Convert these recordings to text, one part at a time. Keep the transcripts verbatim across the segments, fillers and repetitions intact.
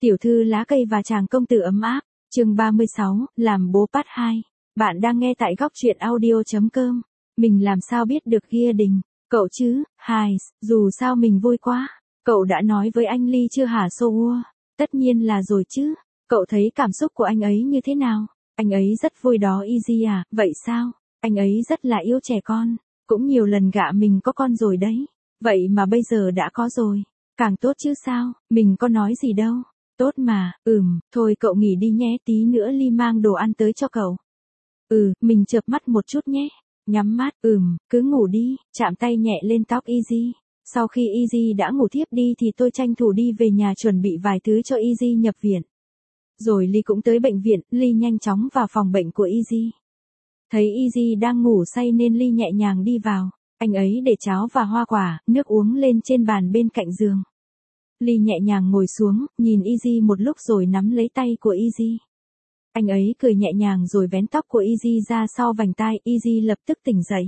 Tiểu thư lá cây và chàng công tử ấm áp, chương ba mươi sáu, làm bố part hai. Bạn đang nghe tại góc truyện audio.com. Mình làm sao biết được Gia Đình, cậu chứ, hài, dù sao mình vui quá. Cậu đã nói với anh Ly chưa hả Soua? Tất nhiên là rồi chứ. Cậu thấy cảm xúc của anh ấy như thế nào? Anh ấy rất vui đó Easy à, vậy sao? Anh ấy rất là yêu trẻ con, cũng nhiều lần gạ mình có con rồi đấy. Vậy mà bây giờ đã có rồi. Càng tốt chứ sao, mình có nói gì đâu. Tốt mà, ừm, thôi cậu nghỉ đi nhé, tí nữa Ly mang đồ ăn tới cho cậu. Ừ, mình chợp mắt một chút nhé. Nhắm mắt, ừm, cứ ngủ đi, chạm tay nhẹ lên tóc Easy. Sau khi Easy đã ngủ thiếp đi thì tôi tranh thủ đi về nhà chuẩn bị vài thứ cho Easy nhập viện. Rồi Ly cũng tới bệnh viện, Ly nhanh chóng vào phòng bệnh của Easy. Thấy Easy đang ngủ say nên Ly nhẹ nhàng đi vào. Anh ấy để cháo và hoa quả, nước uống lên trên bàn bên cạnh giường. Ly nhẹ nhàng ngồi xuống, nhìn Easy một lúc rồi nắm lấy tay của Easy. Anh ấy cười nhẹ nhàng rồi vén tóc của Easy ra sau vành tai, Easy lập tức tỉnh dậy.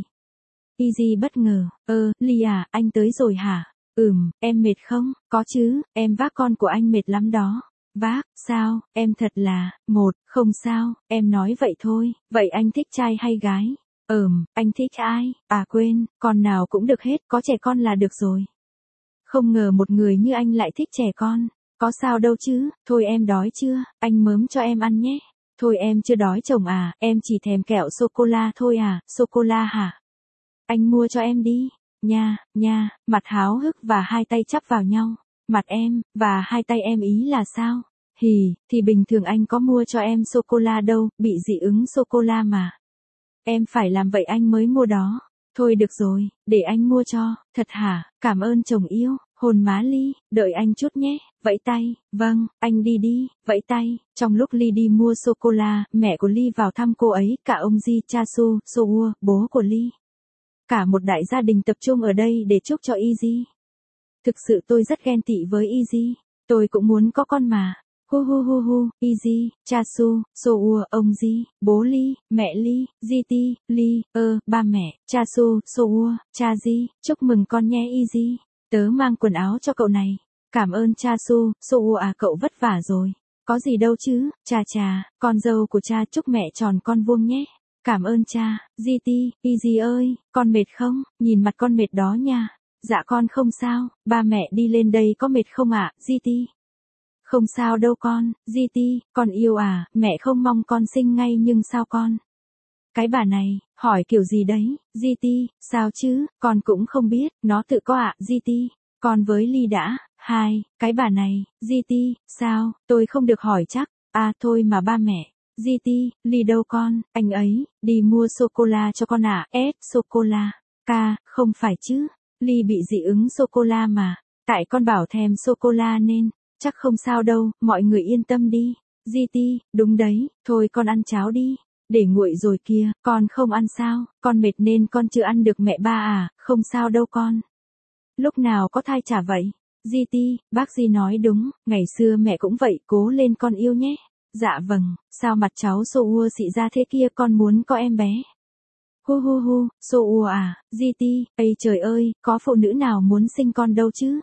Easy bất ngờ, ơ, Ly à, anh tới rồi hả? Ừm, em mệt không? Có chứ, em vác con của anh mệt lắm đó. Vác, sao, em thật là, một, không sao, em nói vậy thôi, vậy anh thích trai hay gái? Ừm, anh thích ai? À quên, con nào cũng được hết, có trẻ con là được rồi. Không ngờ một người như anh lại thích trẻ con. Có sao đâu chứ, thôi em đói chưa, anh mớm cho em ăn nhé. Thôi em chưa đói chồng à, em chỉ thèm kẹo sô-cô-la thôi à, sô-cô-la hả? Anh mua cho em đi, nha, nha, mặt háo hức và hai tay chắp vào nhau. Mặt em, và hai tay em ý là sao? Hì, thì bình thường anh có mua cho em sô-cô-la đâu, bị dị ứng sô-cô-la mà. Em phải làm vậy anh mới mua đó. Thôi được rồi, để anh mua cho, thật hả, cảm ơn chồng yêu, hôn má Ly, đợi anh chút nhé, vẫy tay, vâng, anh đi đi, vẫy tay. Trong lúc Ly đi mua sô-cô-la, mẹ của Ly vào thăm cô ấy, cả ông Ji Chasu, Soua, bố của Ly. Cả một đại gia đình tập trung ở đây để chúc cho Easy. Thực sự tôi rất ghen tị với Easy, tôi cũng muốn có con mà. Hu hu hu hu, Easy, Chasu, Soua, ông Ji, bố Ly, mẹ Ly, Jiti, Ly, ơ, ba mẹ, Chasu, Soua, cha Ji, chúc mừng con nhé Easy. Tớ mang quần áo cho cậu này. Cảm ơn Chasu, Soua à, cậu vất vả rồi. Có gì đâu chứ, cha cha, con dâu của cha chúc mẹ tròn con vuông nhé. Cảm ơn cha, Jiti, Easy ơi, con mệt không? Nhìn mặt con mệt đó nha. Dạ con không sao, ba mẹ đi lên đây có mệt không ạ, Jiti? Không sao đâu con, Jiti, con yêu à, mẹ không mong con sinh ngay nhưng sao con? Cái bà này, hỏi kiểu gì đấy, Jiti, sao chứ, con cũng không biết, nó tự có ạ, Jiti, con với Ly đã, hai, cái bà này, Jiti, sao, tôi không được hỏi chắc, à thôi mà ba mẹ, Jiti, Ly đâu con, anh ấy, đi mua sô-cô-la cho con ạ, à? S, sô-cô-la, ca, không phải chứ, Ly bị dị ứng sô-cô-la mà, tại con bảo thèm sô-cô-la nên. Chắc không sao đâu, mọi người yên tâm đi. Jiti, đúng đấy, thôi con ăn cháo đi. Để nguội rồi kia, con không ăn sao, con mệt nên con chưa ăn được mẹ ba à, không sao đâu con. Lúc nào có thai chả vậy. Jiti, bác Di nói đúng, ngày xưa mẹ cũng vậy, cố lên con yêu nhé. Dạ vâng, sao mặt cháu Soua xị ra thế kia, con muốn có em bé. Hu hu hu, Soua à, Jiti, ây trời ơi, có phụ nữ nào muốn sinh con đâu chứ.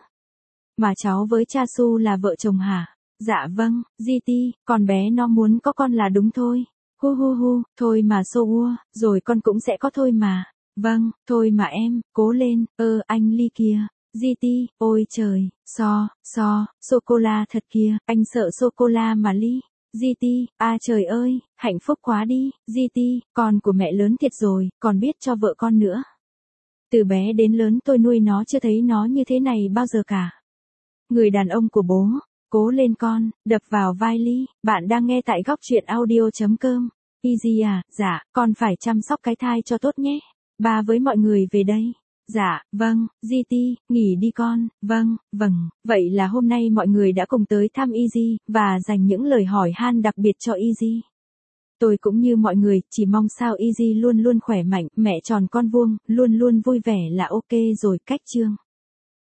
Mà cháu với Chasu là vợ chồng hả? Dạ vâng, Jiti, con bé nó muốn có con là đúng thôi. Hu hu hu, thôi mà Soua, rồi con cũng sẽ có thôi mà. Vâng, thôi mà em, cố lên, ơ anh Ly kìa. Jiti, ôi trời, so, so, sô-cô-la thật kìa, anh sợ sô-cô-la mà Ly. Jiti, à trời ơi, hạnh phúc quá đi, Jiti, con của mẹ lớn thiệt rồi, còn biết cho vợ con nữa. Từ bé đến lớn tôi nuôi nó chưa thấy nó như thế này bao giờ cả. Người đàn ông của bố, cố lên con, đập vào vai Ly, bạn đang nghe tại góc truyện audio.com. Easy à, dạ, con phải chăm sóc cái thai cho tốt nhé. Ba với mọi người về đây. Dạ, vâng, Jiti, nghỉ đi con, vâng, vâng, vậy là hôm nay mọi người đã cùng tới thăm Easy, và dành những lời hỏi han đặc biệt cho Easy. Tôi cũng như mọi người, chỉ mong sao Easy luôn luôn khỏe mạnh, mẹ tròn con vuông, luôn luôn vui vẻ là ok rồi, cách chương.